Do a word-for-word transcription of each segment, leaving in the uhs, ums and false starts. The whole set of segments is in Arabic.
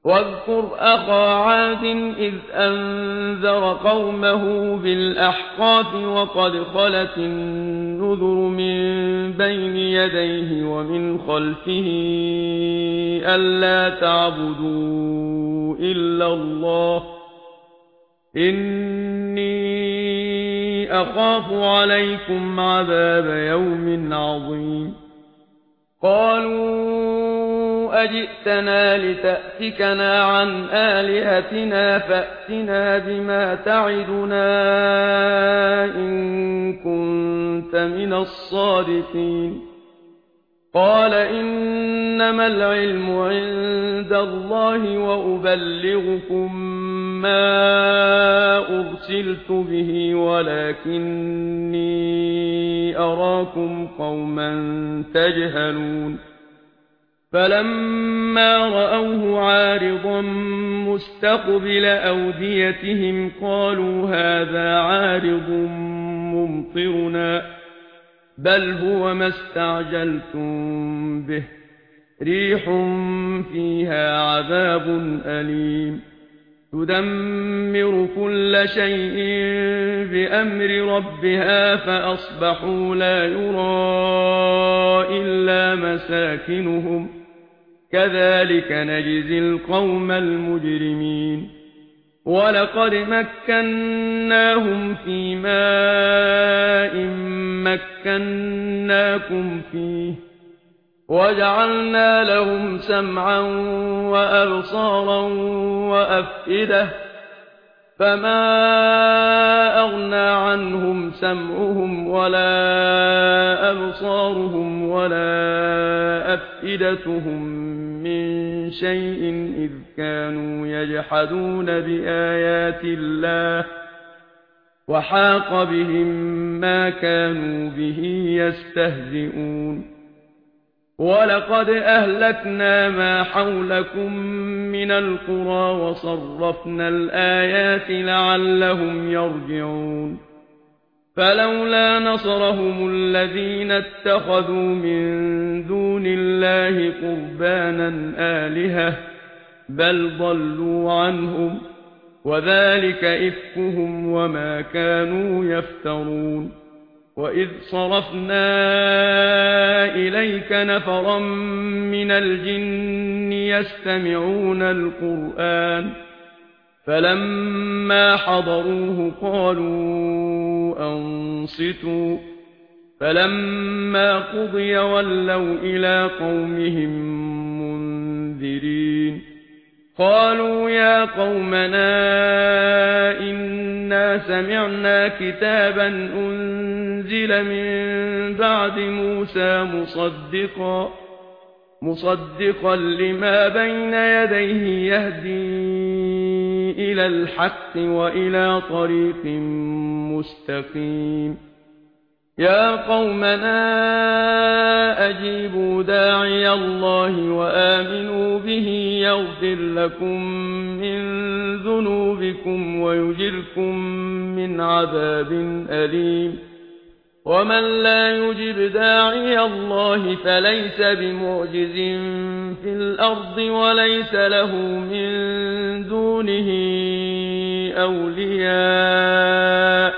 واذكر أخا عاد إذ أنذر قومه بالأحقاف وقد خلت النذر من بين يديه ومن خلفه ألا تعبدوا إلا الله إني أخاف عليكم عذاب يوم عظيم قالوا أجئتنا لتأفكنا عن آلهتنا فأتنا بما تعدنا إن كنت من الصادقين قال إنما العلم عند الله وأبلغكم ما أرسلت به ولكني أراكم قوما تجهلون فلما رأوه عارضا مستقبل أوديتهم قالوا هذا عارض ممطرنا بل هو ما استعجلتم به ريح فيها عذاب أليم تدمر كل شيء بأمر ربها فأصبحوا لا يرى إلا مساكنهم كذلك نجزي القوم المجرمين ولقد مكناهم في ماء مكناكم فيه وجعلنا لهم سمعا وأبصارا وأفئدة فما أغنى عنهم سمعهم ولا أبصارهم ولا أفئدتهم من شيء إذ كانوا يجحدون بآيات الله وحاق بهم ما كانوا به يستهزئون ولقد أهلكنا ما حولكم من القرى وصرفنا الآيات لعلهم يرجعون فلولا نصرهم الذين اتخذوا من دون الله قربانا آلهة بل ضلوا عنهم وذلك إفكهم وما كانوا يفترون وإذ صرفنا إليك نفرا من الجن يستمعون القرآن فلما حضروه قالوا أنصتوا فلما قضي ولوا إلى قومهم منذرين قالوا يا قومنا إنا سمعنا كتابا أنزل من بعد موسى مصدقا مصدقا لما بين يديه يهدي إلى الحق وإلى طريق مستقيم يا قومنا أجيبوا داعي الله وآمنوا به يغفر لكم من ذنوبكم ويجركم من عذاب أليم ومن لا يجب داعي الله فليس بمعجز في الأرض وليس له من دونه أولياء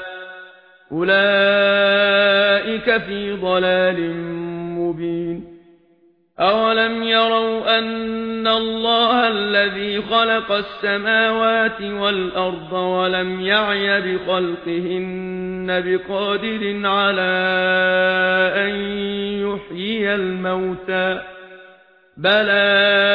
أولئك في ضلال مبين أولم يروا أن الله الذي خلق السماوات والأرض ولم يعي بخلقهن بقادر على أن يحيي الموتى بلى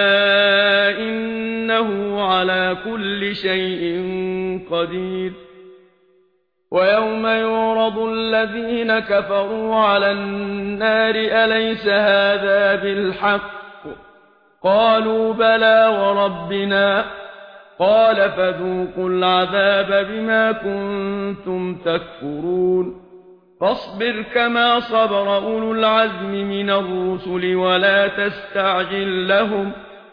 إنه على كل شيء قدير ويوم يعرض الذين كفروا على النار أليس هذا بالحق قالوا بلى وربنا قال فذوقوا العذاب بما كنتم تكفرون فاصبر كما صبر أولو العزم من الرسل ولا تستعجل لهم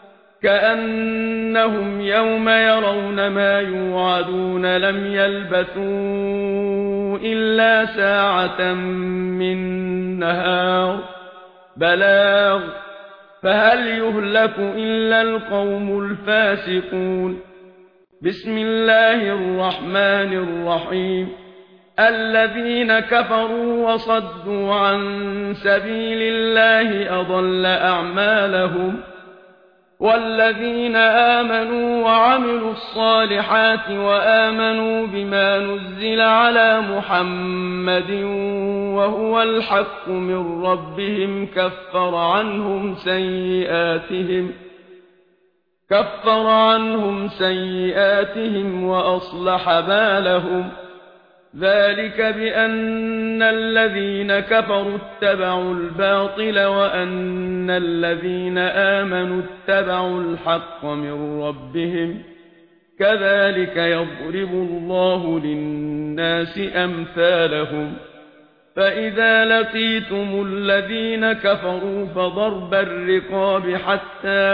كأنهم يوم يرون ما يوعدون لم يلبثوا إلا ساعة من نهار بلاغ فهل يهلك إلا القوم الفاسقون. بسم الله الرحمن الرحيم. الذين كفروا وصدوا عن سبيل الله أضل أعمالهم، والذين آمنوا وعملوا الصالحات وآمنوا بما نزل على محمد وهو الحق من ربهم كفر عنهم سيئاتهم كفر عنهم سيئاتهم وأصلح بالهم. ذلك بأن الذين كفروا اتبعوا الباطل وأن الذين آمنوا اتبعوا الحق من ربهم. كذلك يضرب الله للناس أمثالهم. فإذا لقيتم الذين كفروا فضرب الرقاب حتى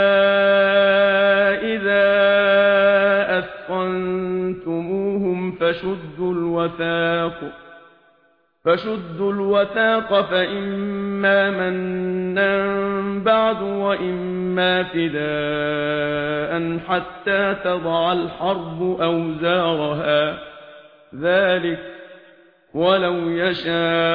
إذا أثخنتموهم فشدوا الوثاق فشدوا الوثاق فإما منا بعد وإما فداء حتى تضع الحرب أوزارها. ذلك ولو يشاء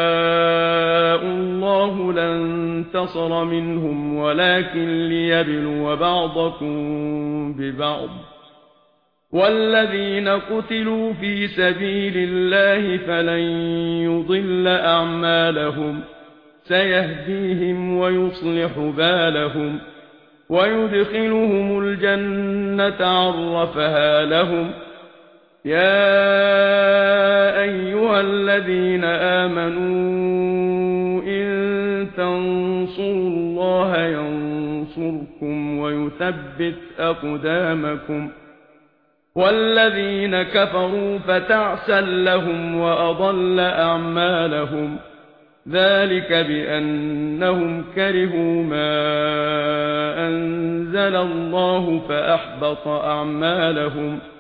الله لانتصر منهم ولكن ليبلو بعضكم ببعض. والذين قتلوا في سبيل الله فلن يضل أعمالهم. سيهديهم ويصلح بالهم ويدخلهم الجنة عرفها لهم. يا أيها الذين آمنوا إن تنصروا الله ينصركم ويثبت أقدامكم. والذين كفروا فتعسا لهم وأضل أعمالهم. ذلك بأنهم كرهوا ما أنزل الله فأحبط أعمالهم.